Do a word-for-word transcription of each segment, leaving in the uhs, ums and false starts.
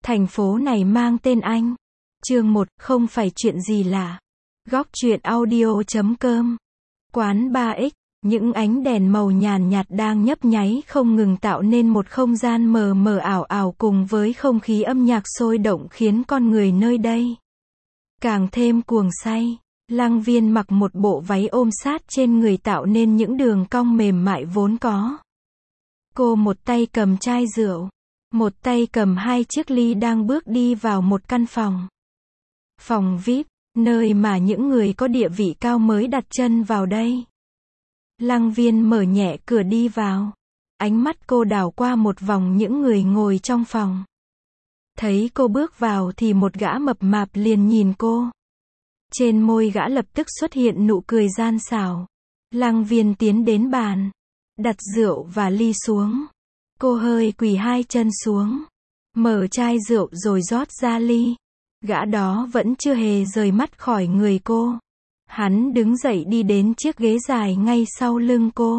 Thành phố này mang tên anh. Chương một, không phải chuyện gì lạ. Góc truyện audio chấm com. Quán ba X, những ánh đèn màu nhàn nhạt đang nhấp nháy không ngừng tạo nên một không gian mờ mờ ảo ảo cùng với không khí âm nhạc sôi động khiến con người nơi đây càng thêm cuồng say. Lăng Viên mặc một bộ váy ôm sát trên người tạo nên những đường cong mềm mại vốn có. Cô một tay cầm chai rượu, một tay cầm hai chiếc ly đang bước đi vào một căn phòng. Phòng vi ai pi, nơi mà những người có địa vị cao mới đặt chân vào đây. Lăng Viên mở nhẹ cửa đi vào. Ánh mắt cô đảo qua một vòng những người ngồi trong phòng. Thấy cô bước vào thì một gã mập mạp liền nhìn cô. Trên môi gã lập tức xuất hiện nụ cười gian xảo. Lăng Viên tiến đến bàn, đặt rượu và ly xuống. Cô hơi quỳ hai chân xuống, mở chai rượu rồi rót ra ly. Gã đó vẫn chưa hề rời mắt khỏi người cô. Hắn đứng dậy đi đến chiếc ghế dài ngay sau lưng cô.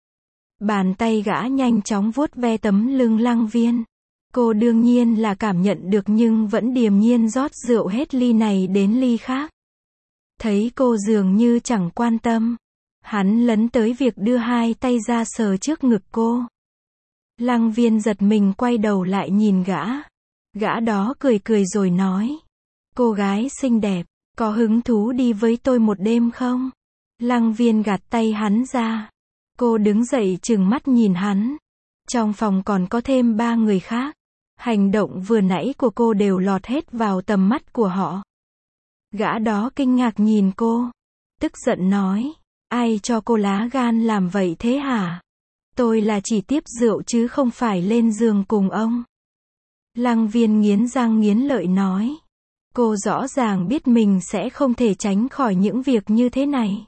Bàn tay gã nhanh chóng vuốt ve tấm lưng Lăng Viên. Cô đương nhiên là cảm nhận được nhưng vẫn điềm nhiên rót rượu hết ly này đến ly khác. Thấy cô dường như chẳng quan tâm, hắn lấn tới việc đưa hai tay ra sờ trước ngực cô. Lăng Viên giật mình quay đầu lại nhìn gã. Gã đó cười cười rồi nói: "Cô gái xinh đẹp, có hứng thú đi với tôi một đêm không?" Lăng Viên gạt tay hắn ra. Cô đứng dậy trừng mắt nhìn hắn. Trong phòng còn có thêm ba người khác. Hành động vừa nãy của cô đều lọt hết vào tầm mắt của họ. Gã đó kinh ngạc nhìn cô, tức giận nói: "Ai cho cô lá gan làm vậy thế hả? Tôi là chỉ tiếp rượu chứ không phải lên giường cùng ông." Lăng Viên nghiến răng nghiến lợi nói. Cô rõ ràng biết mình sẽ không thể tránh khỏi những việc như thế này.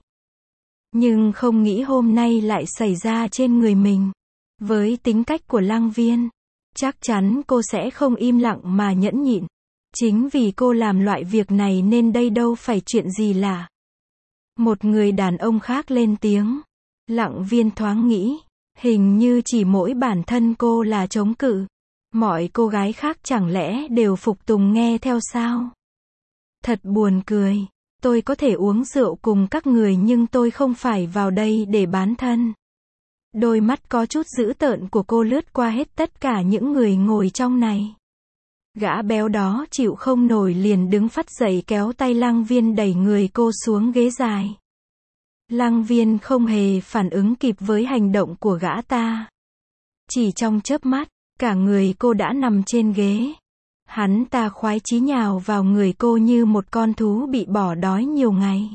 Nhưng không nghĩ hôm nay lại xảy ra trên người mình. Với tính cách của Lăng Viên, chắc chắn cô sẽ không im lặng mà nhẫn nhịn. Chính vì cô làm loại việc này nên đây đâu phải chuyện gì lạ. Một người đàn ông khác lên tiếng. Lăng Viên thoáng nghĩ, hình như chỉ mỗi bản thân cô là chống cự. Mọi cô gái khác chẳng lẽ đều phục tùng nghe theo sao? Thật buồn cười. Tôi có thể uống rượu cùng các người nhưng tôi không phải vào đây để bán thân. Đôi mắt có chút dữ tợn của cô lướt qua hết tất cả những người ngồi trong này. Gã béo đó chịu không nổi liền đứng phắt dậy kéo tay Lăng Viên đẩy người cô xuống ghế dài. Lăng Viên không hề phản ứng kịp với hành động của gã ta. Chỉ trong chớp mắt, cả người cô đã nằm trên ghế. Hắn ta khoái chí nhào vào người cô như một con thú bị bỏ đói nhiều ngày.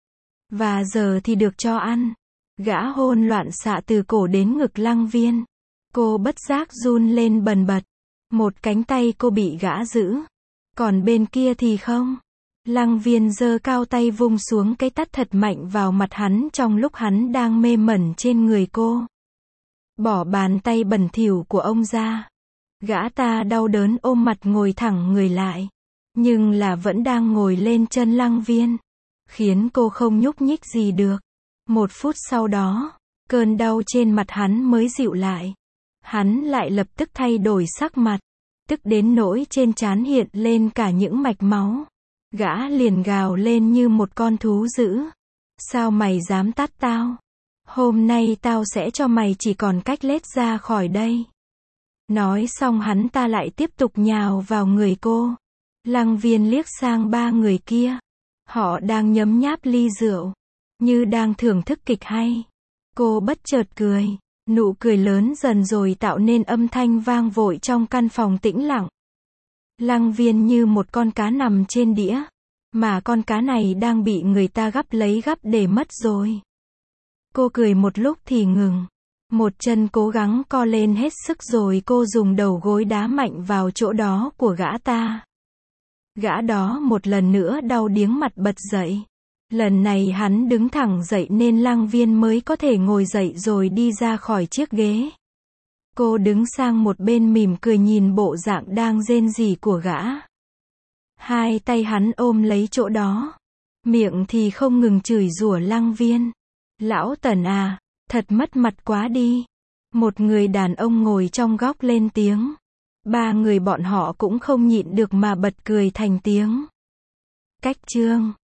Và giờ thì được cho ăn. Gã hôn loạn xạ từ cổ đến ngực Lăng Viên. Cô bất giác run lên bần bật. Một cánh tay cô bị gã giữ. Còn bên kia thì không. Lăng Viên giơ cao tay vung xuống cái tát thật mạnh vào mặt hắn trong lúc hắn đang mê mẩn trên người cô. Bỏ bàn tay bẩn thỉu của ông ra. Gã ta đau đớn ôm mặt ngồi thẳng người lại. Nhưng là vẫn đang ngồi lên chân Lăng Viên. Khiến cô không nhúc nhích gì được. Một phút sau đó, cơn đau trên mặt hắn mới dịu lại. Hắn lại lập tức thay đổi sắc mặt. Tức đến nỗi trên trán hiện lên cả những mạch máu. Gã liền gào lên như một con thú dữ. "Sao mày dám tát tao? Hôm nay tao sẽ cho mày chỉ còn cách lết ra khỏi đây." Nói xong hắn ta lại tiếp tục nhào vào người cô. Lăng Viên liếc sang ba người kia. Họ đang nhấm nháp ly rượu, như đang thưởng thức kịch hay. Cô bất chợt cười. Nụ cười lớn dần rồi tạo nên âm thanh vang vội trong căn phòng tĩnh lặng. Lăng Viên như một con cá nằm trên đĩa. Mà con cá này đang bị người ta gắp lấy gắp để mất rồi. Cô cười một lúc thì ngừng. Một chân cố gắng co lên hết sức rồi cô dùng đầu gối đá mạnh vào chỗ đó của gã ta. Gã đó một lần nữa đau điếng mặt bật dậy. Lần này hắn đứng thẳng dậy nên Lăng Viên mới có thể ngồi dậy rồi đi ra khỏi chiếc ghế. Cô đứng sang một bên mỉm cười nhìn bộ dạng đang rên rỉ của gã. Hai tay hắn ôm lấy chỗ đó. Miệng thì không ngừng chửi rủa Lăng Viên. "Lão Tần à, thật mất mặt quá đi." Một người đàn ông ngồi trong góc lên tiếng. Ba người bọn họ cũng không nhịn được mà bật cười thành tiếng. Cách chương